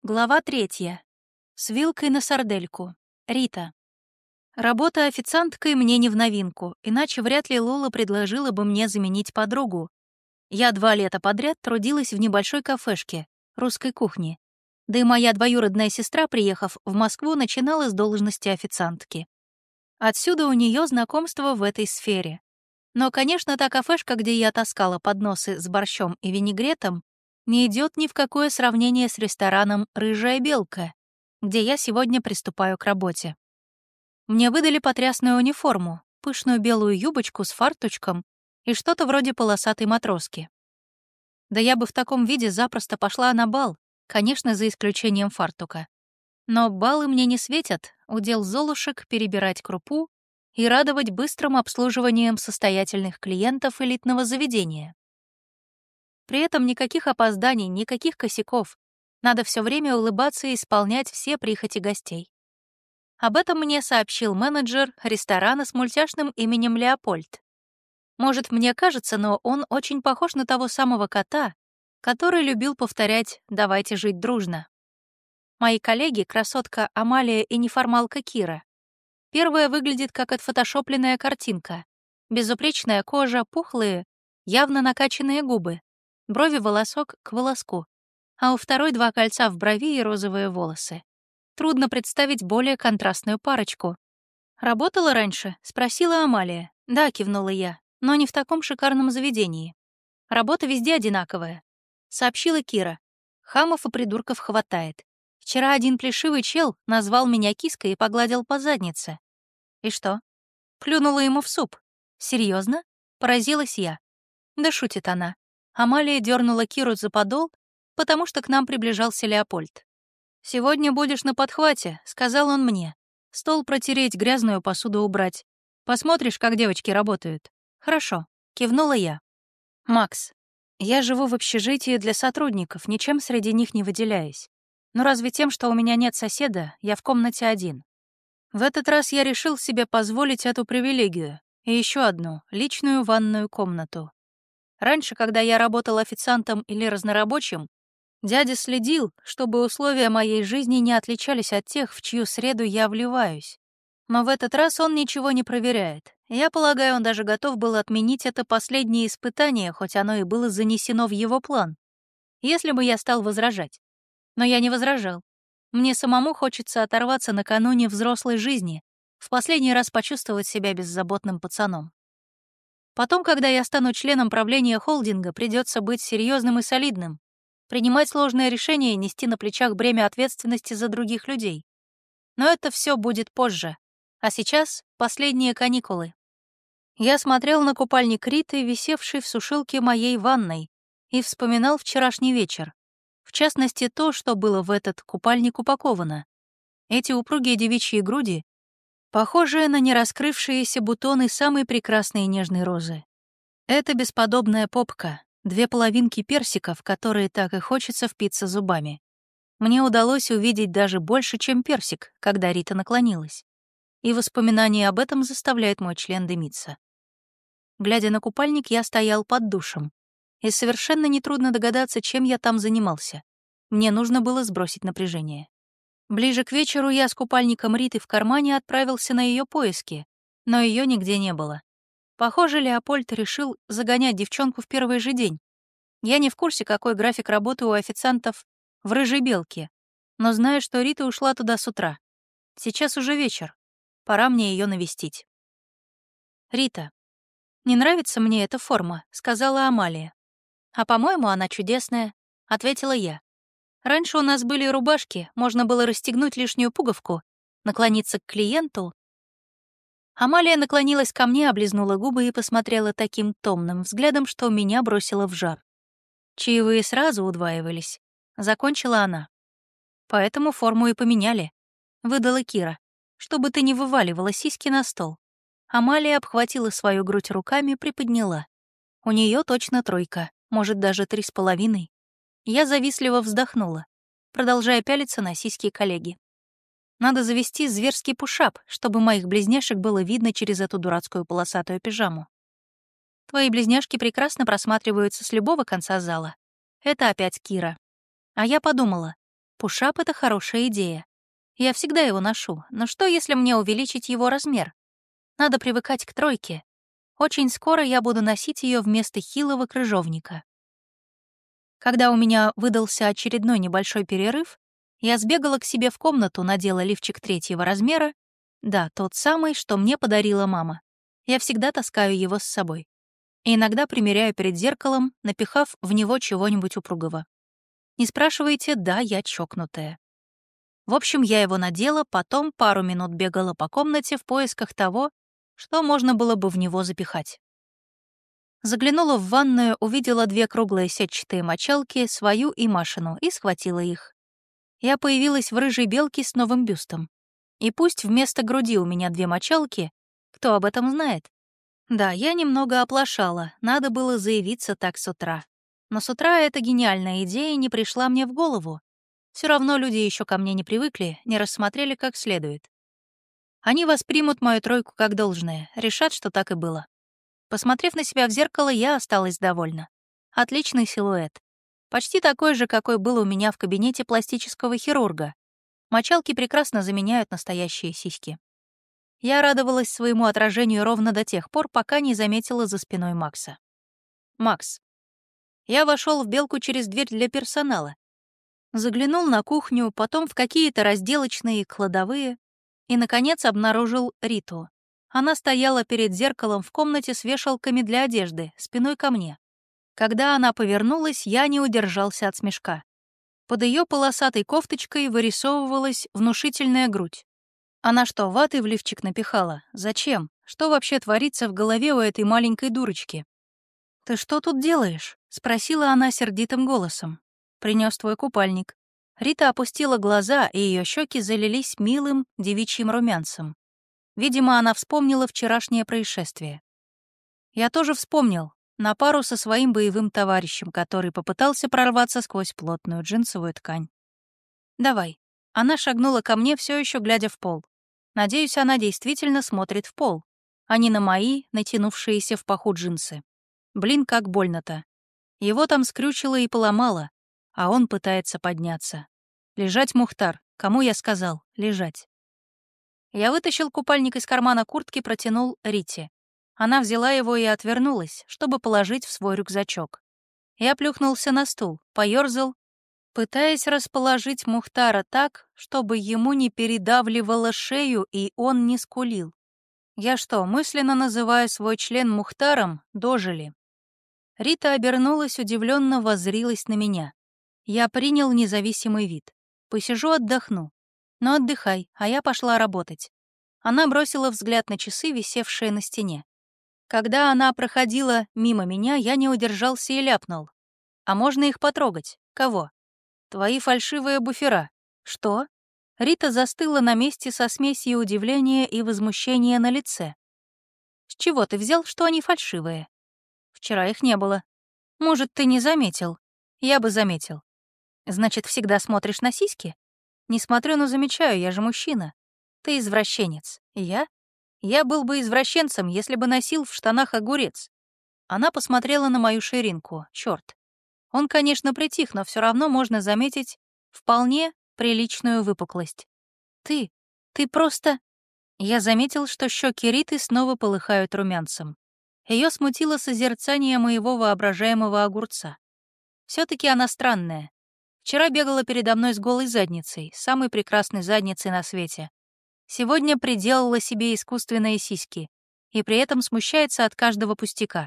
Глава 3. С вилкой на сардельку. Рита. Работа официанткой мне не в новинку, иначе вряд ли Лола предложила бы мне заменить подругу. Я 2 лета подряд трудилась в небольшой кафешке русской кухни. Да и моя двоюродная сестра, приехав в Москву, начинала с должности официантки. Отсюда у нее знакомство в этой сфере. Но, конечно, та кафешка, где я таскала подносы с борщом и винегретом, не идет ни в какое сравнение с рестораном «Рыжая белка», где я сегодня приступаю к работе. Мне выдали потрясную униформу, пышную белую юбочку с фарточком и что-то вроде полосатой матроски. Да я бы в таком виде запросто пошла на бал, конечно, за исключением фартука. Но баллы мне не светят, удел золушек перебирать крупу и радовать быстрым обслуживанием состоятельных клиентов элитного заведения. При этом никаких опозданий, никаких косяков. Надо все время улыбаться и исполнять все прихоти гостей. Об этом мне сообщил менеджер ресторана с мультяшным именем Леопольд. Может, мне кажется, но он очень похож на того самого кота, который любил повторять «давайте жить дружно». Мои коллеги — красотка Амалия и неформалка Кира. Первая выглядит как отфотошопленная картинка. Безупречная кожа, пухлые, явно накачанные губы. Брови волосок к волоску, а у второй 2 кольца в брови и розовые волосы. Трудно представить более контрастную парочку. «Работала раньше?» — спросила Амалия. «Да», — кивнула я, — «но не в таком шикарном заведении. Работа везде одинаковая», — сообщила Кира. «Хамов и придурков хватает. Вчера один плешивый чел назвал меня киской и погладил по заднице». «И что?» Плюнула ему в суп. «Серьезно?» — поразилась я. Да шутит она. Амалия дернула Киру за подол, потому что к нам приближался Леопольд. «Сегодня будешь на подхвате», — сказал он мне. «Стол протереть, грязную посуду убрать. Посмотришь, как девочки работают». «Хорошо», — кивнула я. «Макс, я живу в общежитии для сотрудников, ничем среди них не выделяюсь. Но разве тем, что у меня нет соседа, я в комнате один? В этот раз я решил себе позволить эту привилегию и еще одну, личную ванную комнату. Раньше, когда я работал официантом или разнорабочим, дядя следил, чтобы условия моей жизни не отличались от тех, в чью среду я вливаюсь. Но в этот раз он ничего не проверяет. Я полагаю, он даже готов был отменить это последнее испытание, хоть оно и было занесено в его план, если бы я стал возражать. Но я не возражал. Мне самому хочется оторваться накануне взрослой жизни, в последний раз почувствовать себя беззаботным пацаном. Потом, когда я стану членом правления холдинга, придется быть серьезным и солидным, принимать сложные решения и нести на плечах бремя ответственности за других людей. Но это все будет позже. А сейчас последние каникулы. Я смотрел на купальник Риты, висевший в сушилке моей ванной, и вспоминал вчерашний вечер. В частности, то, что было в этот купальник упаковано. Эти упругие девичьи груди, похожие на нераскрывшиеся бутоны самой прекрасной и нежной розы. Это бесподобная попка, 2 половинки персика, в которые так и хочется впиться зубами. Мне удалось увидеть даже больше, чем персик, когда Рита наклонилась. И воспоминание об этом заставляет мой член дымиться. Глядя на купальник, я стоял под душем. И совершенно нетрудно догадаться, чем я там занимался. Мне нужно было сбросить напряжение. Ближе к вечеру я с купальником Риты в кармане отправился на ее поиски, но ее нигде не было. Похоже, Леопольд решил загонять девчонку в первый же день. Я не в курсе, какой график работы у официантов в «Рыжей белке», но знаю, что Рита ушла туда с утра. Сейчас уже вечер. Пора мне ее навестить. «Рита, не нравится мне эта форма», — сказала Амалия. «А, по-моему, она чудесная», — ответила я. «Раньше у нас были рубашки, можно было расстегнуть лишнюю пуговку, наклониться к клиенту». Амалия наклонилась ко мне, облизнула губы и посмотрела таким томным взглядом, что меня бросило в жар. Чаевые сразу удваивались. Закончила она. «Поэтому форму и поменяли», — выдала Кира, «чтобы ты не вываливала сиськи на стол». Амалия обхватила свою грудь руками, приподняла. У нее точно 3, может, даже 3,5. Я завистливо вздохнула, продолжая пялиться на сиськи коллеги. Надо завести зверский пушап, чтобы моих близняшек было видно через эту дурацкую полосатую пижаму. Твои близняшки прекрасно просматриваются с любого конца зала. Это опять Кира. А я подумала, Пушап — это хорошая идея. Я всегда его ношу, но что, если мне увеличить его размер? Надо привыкать к тройке. Очень скоро я буду носить ее вместо хилого крыжовника. Когда у меня выдался очередной небольшой перерыв, я сбегала к себе в комнату, надела лифчик 3-го размера. Да, тот самый, что мне подарила мама. Я всегда таскаю его с собой. И иногда примеряю перед зеркалом, напихав в него чего-нибудь упругого. Не спрашивайте, да, я чокнутая. В общем, я его надела, потом пару минут бегала по комнате в поисках того, что можно было бы в него запихать. Заглянула в ванную, увидела 2 круглые сетчатые мочалки, свою и Машину, и схватила их. Я появилась в рыжей белке с новым бюстом. И пусть вместо груди у меня 2 мочалки, кто об этом знает? Да, я немного оплошала, надо было заявиться так с утра. Но с утра эта гениальная идея не пришла мне в голову. Все равно люди еще ко мне не привыкли, не рассмотрели как следует. Они воспримут мою тройку как должное, решат, что так и было. Посмотрев на себя в зеркало, я осталась довольна. Отличный силуэт. Почти такой же, какой был у меня в кабинете пластического хирурга. Мочалки прекрасно заменяют настоящие сиськи. Я радовалась своему отражению ровно до тех пор, пока не заметила за спиной Макса. Макс. Я вошел в белку через дверь для персонала. Заглянул на кухню, потом в какие-то разделочные и кладовые, и, наконец, обнаружил Риту. Она стояла перед зеркалом в комнате с вешалками для одежды, спиной ко мне. Когда она повернулась, я не удержался от смешка. Под ее полосатой кофточкой вырисовывалась внушительная грудь. Она что, ваты в лифчик напихала? Зачем? Что вообще творится в голове у этой маленькой дурочки? «Ты что тут делаешь?» — спросила она сердитым голосом. «Принес твой купальник». Рита опустила глаза, и ее щеки залились милым девичьим румянцем. Видимо, она вспомнила вчерашнее происшествие. Я тоже вспомнил, на пару со своим боевым товарищем, который попытался прорваться сквозь плотную джинсовую ткань. «Давай». Она шагнула ко мне, все еще глядя в пол. Надеюсь, она действительно смотрит в пол, а не на мои, натянувшиеся в паху джинсы. Блин, как больно-то. Его там скрючило и поломало, а он пытается подняться. «Лежать, Мухтар. Кому я сказал? Лежать». Я вытащил купальник из кармана куртки, протянул Рите. Она взяла его и отвернулась, чтобы положить в свой рюкзачок. Я плюхнулся на стул, поёрзал, пытаясь расположить Мухтара так, чтобы ему не передавливало шею и он не скулил. Я что, мысленно называю свой член Мухтаром, дожили? Рита обернулась, удивленно воззрилась на меня. Я принял независимый вид. Посижу, отдохну. Но отдыхай, а я пошла работать. Она бросила взгляд на часы, висевшие на стене. Когда она проходила мимо меня, я не удержался и ляпнул. «А можно их потрогать? Кого?» «Твои фальшивые буфера». «Что?» Рита застыла на месте со смесью удивления и возмущения на лице. «С чего ты взял, что они фальшивые?» «Вчера их не было». «Может, ты не заметил?» «Я бы заметил». «Значит, всегда смотришь на сиськи?» «Не смотрю, но замечаю, я же мужчина. Ты извращенец. Я? Я был бы извращенцем, если бы носил в штанах огурец». Она посмотрела на мою ширинку. Чёрт. Он, конечно, притих, но все равно можно заметить вполне приличную выпуклость. Ты просто...» Я заметил, что щеки Риты снова полыхают румянцем. Ее смутило созерцание моего воображаемого огурца. Все-таки она странная. Вчера бегала передо мной с голой задницей, самой прекрасной задницей на свете. Сегодня приделала себе искусственные сиськи и при этом смущается от каждого пустяка.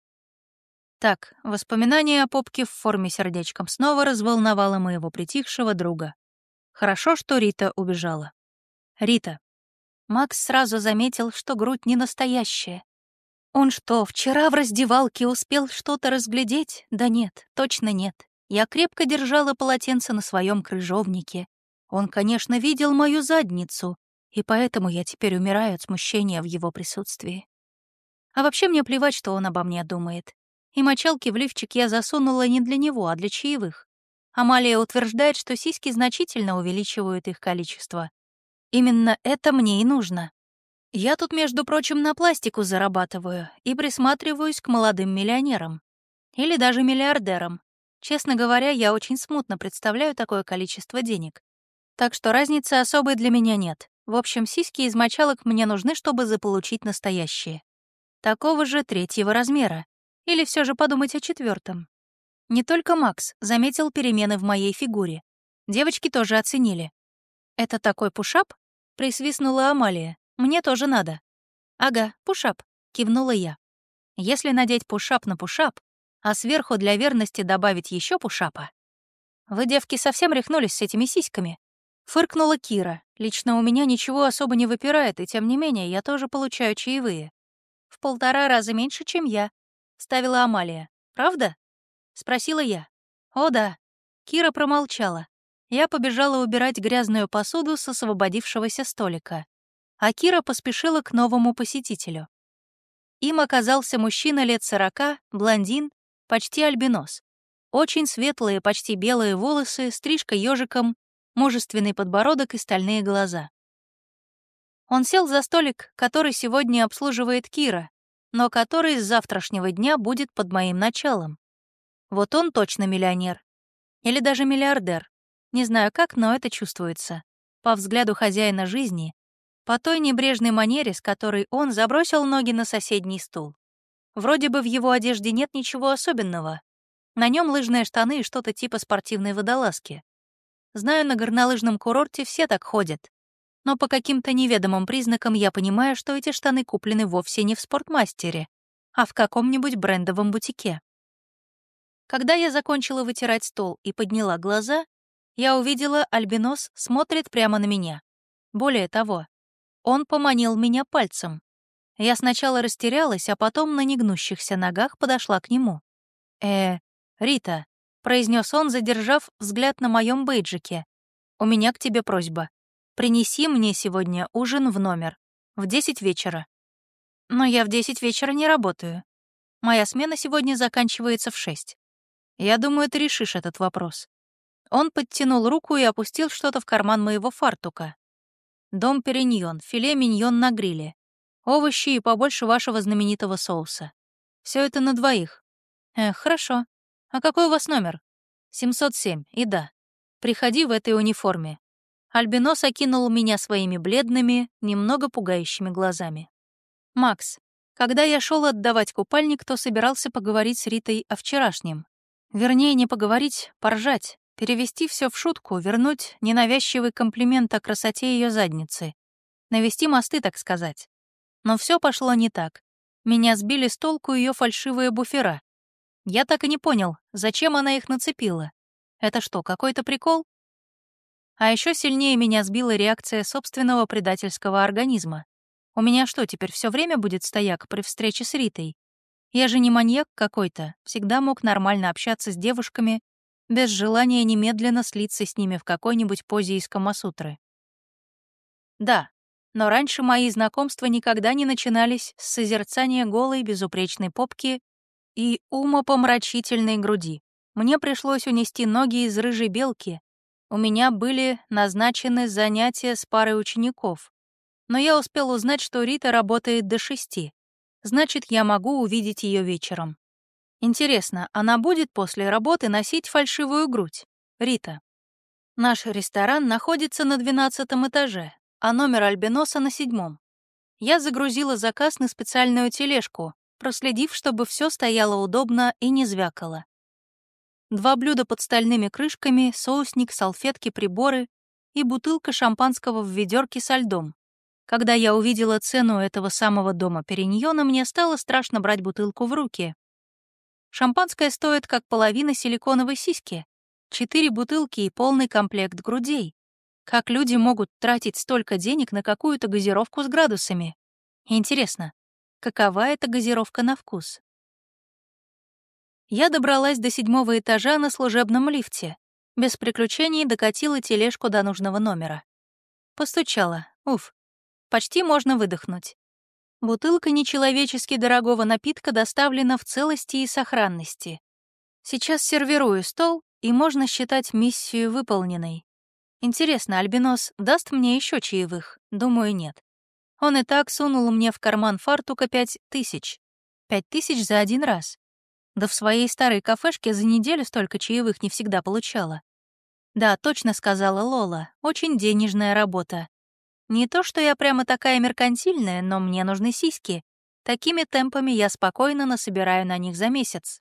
Так, воспоминание о попке в форме сердечком снова разволновало моего притихшего друга. Хорошо, что Рита убежала. Рита. Макс сразу заметил, что грудь не настоящая. Он что, вчера в раздевалке успел что-то разглядеть? Да нет, точно нет. Я крепко держала полотенце на своем крыжовнике. Он, конечно, видел мою задницу, и поэтому я теперь умираю от смущения в его присутствии. А вообще мне плевать, что он обо мне думает. И мочалки в лифчик я засунула не для него, а для чаевых. Амалия утверждает, что сиськи значительно увеличивают их количество. Именно это мне и нужно. Я тут, между прочим, на пластику зарабатываю и присматриваюсь к молодым миллионерам. Или даже миллиардерам. Честно говоря, я очень смутно представляю такое количество денег. Так что разницы особой для меня нет. В общем, сиськи из мочалок мне нужны, чтобы заполучить настоящие. Такого же третьего размера. Или все же подумать о четвертом. Не только Макс заметил перемены в моей фигуре. Девочки тоже оценили. «Это такой пушап?» — присвистнула Амалия. «Мне тоже надо». «Ага, пушап», — кивнула я. «Если надеть пушап на пушап, а сверху для верности добавить еще пушапа...» «Вы, девки, совсем рехнулись с этими сиськами?» Фыркнула Кира. «Лично у меня ничего особо не выпирает, и тем не менее я тоже получаю чаевые». «В 1,5 раза меньше, чем я», — ставила Амалия. «Правда?» — спросила я. «О да». Кира промолчала. Я побежала убирать грязную посуду с освободившегося столика. А Кира поспешила к новому посетителю. Им оказался мужчина лет 40, блондин, почти альбинос. Очень светлые, почти белые волосы, стрижка ежиком, мужественный подбородок и стальные глаза. Он сел за столик, который сегодня обслуживает Кира, но который с завтрашнего дня будет под моим началом. Вот он точно миллионер. Или даже миллиардер. Не знаю как, но это чувствуется. По взгляду хозяина жизни, по той небрежной манере, с которой он забросил ноги на соседний стул. Вроде бы в его одежде нет ничего особенного. На нем лыжные штаны и что-то типа спортивной водолазки. Знаю, на горнолыжном курорте все так ходят. Но по каким-то неведомым признакам я понимаю, что эти штаны куплены вовсе не в спортмастере, а в каком-нибудь брендовом бутике. Когда я закончила вытирать стол и подняла глаза, я увидела, альбинос смотрит прямо на меня. Более того, он поманил меня пальцем. Я сначала растерялась, а потом на негнущихся ногах подошла к нему. Рита», — произнес он, задержав взгляд на моем бейджике, — «у меня к тебе просьба. Принеси мне сегодня ужин в номер. В 10 вечера». «Но я в 10 вечера не работаю. Моя смена сегодня заканчивается в 6. Я думаю, ты решишь этот вопрос». Он подтянул руку и опустил что-то в карман моего фартука. «Дом Периньон, филе миньон на гриле, овощи и побольше вашего знаменитого соуса. Все это на двоих». Хорошо. А какой у вас номер?» 707, и да. Приходи в этой униформе». Альбинос окинул меня своими бледными, немного пугающими глазами. «Макс, когда я шел отдавать купальник, то собирался поговорить с Ритой о вчерашнем. Вернее, не поговорить, поржать, перевести все в шутку, вернуть ненавязчивый комплимент о красоте ее задницы. Навести мосты, так сказать. Но все пошло не так. Меня сбили с толку ее фальшивые буфера. Я так и не понял, зачем она их нацепила. Это что, какой-то прикол? А еще сильнее меня сбила реакция собственного предательского организма. У меня что, теперь все время будет стояк при встрече с Ритой? Я же не маньяк какой-то, всегда мог нормально общаться с девушками, без желания немедленно слиться с ними в какой-нибудь позе из Камасутры. Да, но раньше мои знакомства никогда не начинались с созерцания голой безупречной попки и умопомрачительной груди. Мне пришлось унести ноги из рыжей белки. У меня были назначены занятия с парой учеников. Но я успел узнать, что Рита работает до 6. Значит, я могу увидеть ее вечером. Интересно, она будет после работы носить фальшивую грудь? Рита. Наш ресторан находится на 12-м этаже, а номер альбиноса на 7-м. Я загрузила заказ на специальную тележку, проследив, чтобы все стояло удобно и не звякало. 2 блюда под стальными крышками, соусник, салфетки, приборы и бутылка шампанского в ведерке со льдом. Когда я увидела цену этого самого дома Периньона, мне стало страшно брать бутылку в руки. Шампанское стоит как половина силиконовой сиськи. 4 бутылки и полный комплект грудей. Как люди могут тратить столько денег на какую-то газировку с градусами? Интересно, какова эта газировка на вкус? Я добралась до 7-го этажа на служебном лифте. Без приключений докатила тележку до нужного номера. Постучала. Уф. Почти можно выдохнуть. Бутылка нечеловечески дорогого напитка доставлена в целости и сохранности. Сейчас сервирую стол, и можно считать миссию выполненной. Интересно, альбинос даст мне еще чаевых? Думаю, нет. Он и так сунул мне в карман фартука 5000. 5000 за один раз. Да в своей старой кафешке за неделю столько чаевых не всегда получала. Да, точно сказала Лола, очень денежная работа. Не то, что я прямо такая меркантильная, но мне нужны сиськи. Такими темпами я спокойно насобираю на них за месяц.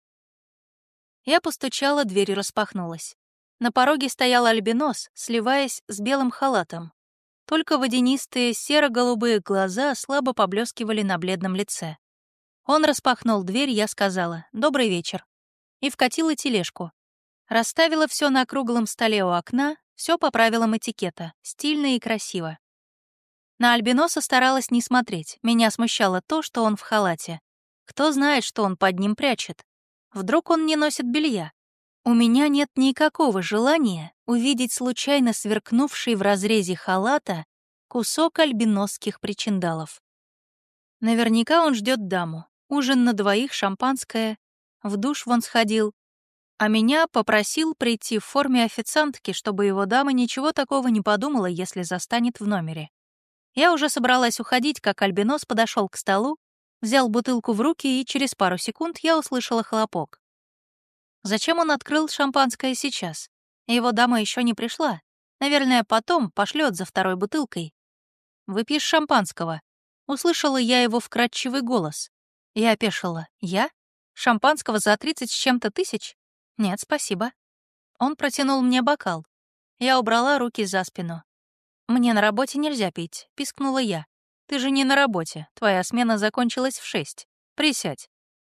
Я постучала, дверь распахнулась. На пороге стоял альбинос, сливаясь с белым халатом. Только водянистые серо-голубые глаза слабо поблескивали на бледном лице. Он распахнул дверь, я сказала «Добрый вечер» и вкатила тележку. Расставила все на круглом столе у окна, все по правилам этикета, стильно и красиво. На альбиноса старалась не смотреть, меня смущало то, что он в халате. Кто знает, что он под ним прячет. Вдруг он не носит белья. У меня нет никакого желания увидеть случайно сверкнувший в разрезе халата кусок альбиносских причиндалов. Наверняка он ждет даму. Ужин на двоих, шампанское. В душ вон сходил. А меня попросил прийти в форме официантки, чтобы его дама ничего такого не подумала, если застанет в номере. Я уже собралась уходить, как альбинос подошел к столу, взял бутылку в руки, и через пару секунд я услышала хлопок. Зачем он открыл шампанское сейчас? Его дама еще не пришла. Наверное, потом пошлет за второй бутылкой. «Выпьешь шампанского?» Услышала я его вкрадчивый голос. Я опешила. «Я? Шампанского за 30 с чем-то тысяч? Нет, спасибо». Он протянул мне бокал. Я убрала руки за спину. «Мне на работе нельзя пить», — пискнула я. «Ты же не на работе. Твоя смена закончилась в 6. Присядь».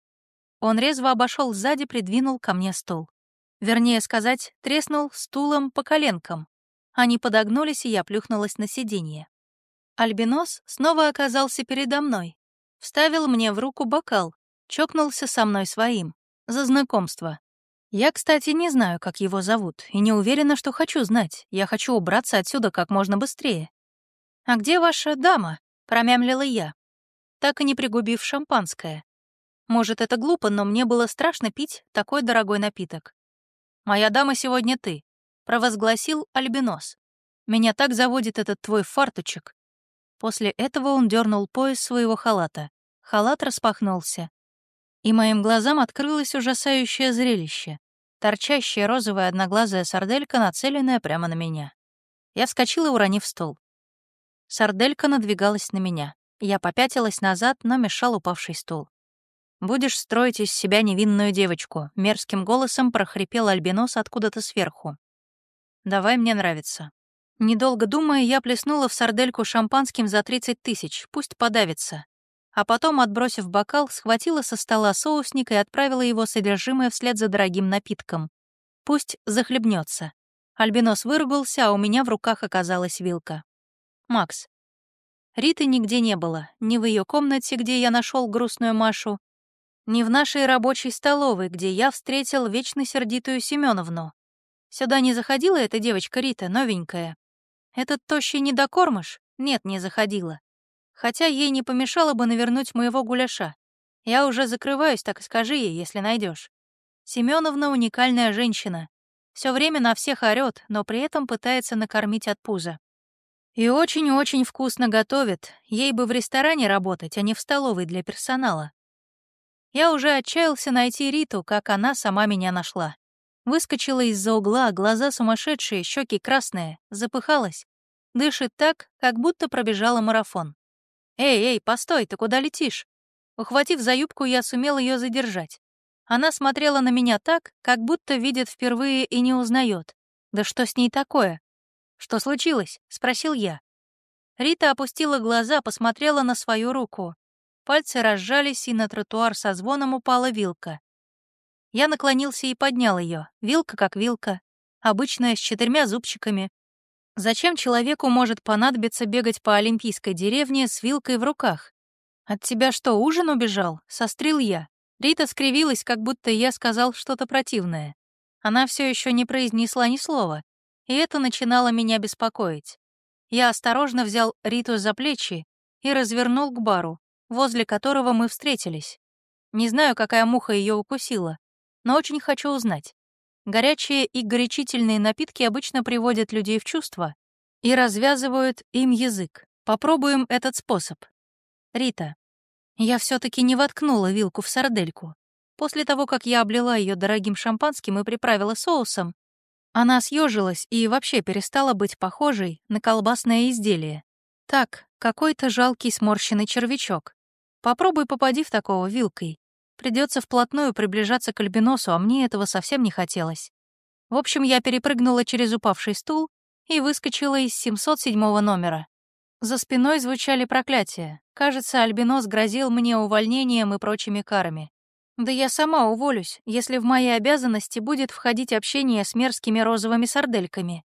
Он резво обошел сзади, придвинул ко мне стул. Вернее сказать, треснул стулом по коленкам. Они подогнулись, и я плюхнулась на сиденье. Альбинос снова оказался передо мной. Вставил мне в руку бокал, чокнулся со мной своим. За знакомство. Я, кстати, не знаю, как его зовут, и не уверена, что хочу знать. Я хочу убраться отсюда как можно быстрее. «А где ваша дама?» — промямлила я, так и не пригубив шампанское. Может, это глупо, но мне было страшно пить такой дорогой напиток. «Моя дама сегодня ты», — провозгласил альбинос. «Меня так заводит этот твой фартучек». После этого он дернул пояс своего халата. Халат распахнулся. И моим глазам открылось ужасающее зрелище. Торчащая розовая одноглазая сарделька, нацеленная прямо на меня. Я вскочила, уронив стол. Сарделька надвигалась на меня. Я попятилась назад, но мешал упавший стул. «Будешь строить из себя невинную девочку», — мерзким голосом прохрипел альбинос откуда-то сверху. «Давай, мне нравится». Недолго думая, я плеснула в сардельку шампанским за 30 тысяч, пусть подавится. А потом, отбросив бокал, схватила со стола соусник и отправила его содержимое вслед за дорогим напитком. Пусть захлебнется. Альбинос выругался, а у меня в руках оказалась вилка. «Макс». Риты нигде не было, ни в ее комнате, где я нашел грустную Машу, ни в нашей рабочей столовой, где я встретил вечно сердитую Семеновну. Сюда не заходила эта девочка Рита, новенькая. Этот тощий недокормыш? Нет, не заходила. Хотя ей не помешало бы навернуть моего гуляша. Я уже закрываюсь, так и скажи ей, если найдешь. Семеновна уникальная женщина. Все время на всех орёт, но при этом пытается накормить от пуза. И очень-очень вкусно готовит. Ей бы в ресторане работать, а не в столовой для персонала. Я уже отчаялся найти Риту, как она сама меня нашла. Выскочила из-за угла, глаза сумасшедшие, щеки красные, запыхалась. Дышит так, как будто пробежала марафон. «Эй, постой, ты куда летишь?» Ухватив за юбку, я сумел ее задержать. Она смотрела на меня так, как будто видит впервые и не узнает. Да что с ней такое? «Что случилось?» — спросил я. Рита опустила глаза, посмотрела на свою руку. Пальцы разжались, и на тротуар со звоном упала вилка. Я наклонился и поднял ее. Вилка как вилка. Обычная, с 4 зубчиками. Зачем человеку может понадобиться бегать по олимпийской деревне с вилкой в руках? «От тебя что, ужин убежал?» — сострил я. Рита скривилась, как будто я сказал что-то противное. Она все еще не произнесла ни слова, и это начинало меня беспокоить. Я осторожно взял Риту за плечи и развернул к бару, возле которого мы встретились. Не знаю, какая муха ее укусила, но очень хочу узнать. Горячие и горячительные напитки обычно приводят людей в чувство и развязывают им язык. Попробуем этот способ. Рита. Я все-таки не воткнула вилку в сардельку. После того, как я облила ее дорогим шампанским и приправила соусом, она съежилась и вообще перестала быть похожей на колбасное изделие. Так, какой-то жалкий сморщенный червячок. Попробуй попади в такого вилкой. Придется вплотную приближаться к альбиносу, а мне этого совсем не хотелось. В общем, я перепрыгнула через упавший стул и выскочила из 707 номера. За спиной звучали проклятия. Кажется, альбинос грозил мне увольнением и прочими карами. Да я сама уволюсь, если в мои обязанности будет входить общение с мерзкими розовыми сардельками.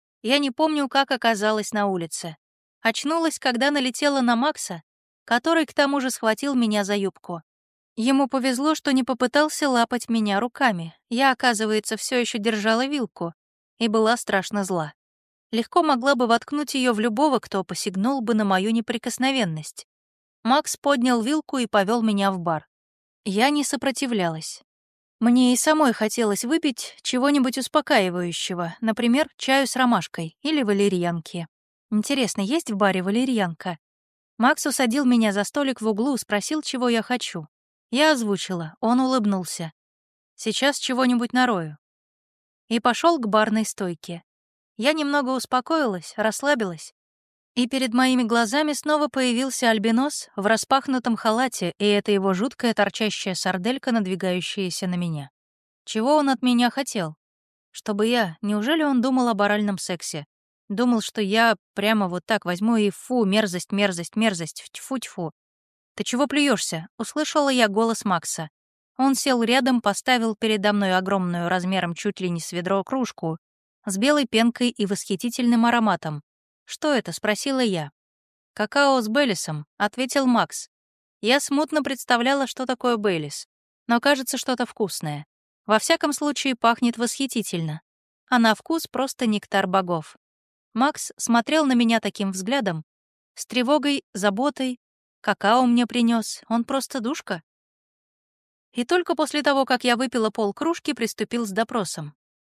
Я не помню, как оказалась на улице. Очнулась, когда налетела на Макса, который к тому же схватил меня за юбку. Ему повезло, что не попытался лапать меня руками. Я, оказывается, все еще держала вилку и была страшно зла. Легко могла бы воткнуть ее в любого, кто посягнул бы на мою неприкосновенность. Макс поднял вилку и повел меня в бар. Я не сопротивлялась. Мне и самой хотелось выпить чего-нибудь успокаивающего, например, чаю с ромашкой или валерьянки. Интересно, есть в баре валерьянка? Макс усадил меня за столик в углу, спросил, чего я хочу. Я озвучила, он улыбнулся. Сейчас чего-нибудь нарою. И пошел к барной стойке. Я немного успокоилась, расслабилась. И перед моими глазами снова появился альбинос в распахнутом халате, и это его жуткая торчащая сарделька, надвигающаяся на меня. Чего он от меня хотел? Чтобы я... Неужели он думал об оральном сексе? Думал, что я прямо вот так возьму и фу, мерзость, мерзость, мерзость, тьфу-тьфу. «Ты чего плюешься? Услышала я голос Макса. Он сел рядом, поставил передо мной огромную размером чуть ли не с ведро кружку с белой пенкой и восхитительным ароматом. «Что это?» — спросила я. «Какао с Бейлисом», — ответил Макс. Я смутно представляла, что такое Бейлис, но кажется, что-то вкусное. Во всяком случае, пахнет восхитительно. А на вкус просто нектар богов. Макс смотрел на меня таким взглядом, с тревогой, заботой. Какао мне принес, он просто душка. И только после того, как я выпила полкружки, приступил с допросом.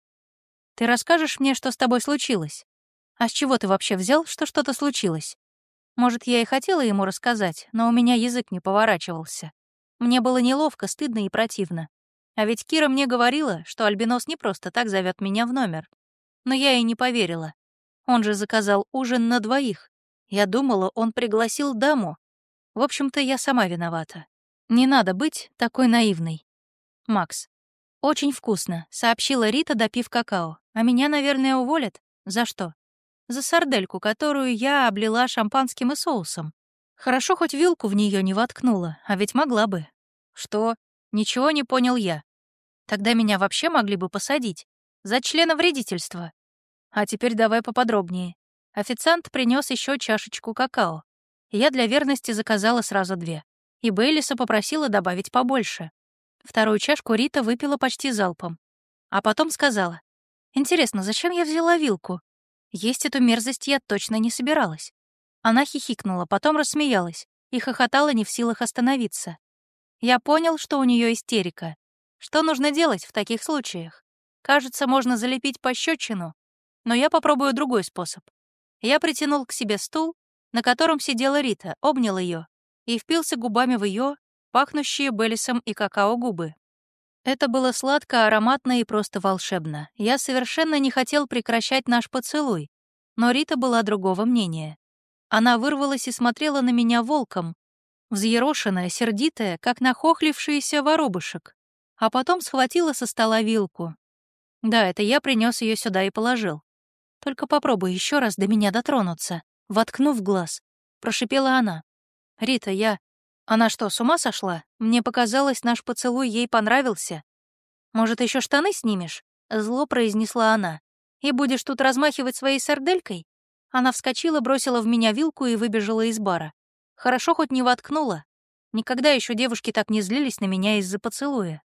«Ты расскажешь мне, что с тобой случилось? А с чего ты вообще взял, что что-то случилось?» Может, я и хотела ему рассказать, но у меня язык не поворачивался. Мне было неловко, стыдно и противно. А ведь Кира мне говорила, что альбинос не просто так зовет меня в номер. Но я ей не поверила. Он же заказал ужин на двоих. Я думала, он пригласил даму. В общем-то, я сама виновата. Не надо быть такой наивной. Макс. «Очень вкусно», — сообщила Рита, допив какао. «А меня, наверное, уволят? За что?» «За сардельку, которую я облила шампанским и соусом. Хорошо, хоть вилку в нее не воткнула, а ведь могла бы». «Что?» «Ничего не понял я. Тогда меня вообще могли бы посадить. За членовредительство. А теперь давай поподробнее». Официант принес еще чашечку какао. Я для верности заказала сразу 2. И Бейлиса попросила добавить побольше. Вторую чашку Рита выпила почти залпом. А потом сказала: «Интересно, зачем я взяла вилку? Есть эту мерзость я точно не собиралась». Она хихикнула, потом рассмеялась и хохотала, не в силах остановиться. Я понял, что у нее истерика. Что нужно делать в таких случаях? Кажется, можно залепить пощечину, но я попробую другой способ. Я притянул к себе стул, на котором сидела Рита, обнял ее и впился губами в ее, пахнущие Бейлисом и какао губы. Это было сладко, ароматно и просто волшебно. Я совершенно не хотел прекращать наш поцелуй, но Рита была другого мнения. Она вырвалась и смотрела на меня волком, взъерошенная, сердитая, как нахохлившийся воробушек, а потом схватила со стола вилку. Да, это я принес ее сюда и положил. «Только попробуй еще раз до меня дотронуться», — воткнув глаз. Прошипела она. «Рита, я...» Она что, с ума сошла? Мне показалось, наш поцелуй ей понравился. «Может, еще штаны снимешь?» — зло произнесла она. «И будешь тут размахивать своей сарделькой?» Она вскочила, бросила в меня вилку и выбежала из бара. Хорошо хоть не воткнула. Никогда еще девушки так не злились на меня из-за поцелуя.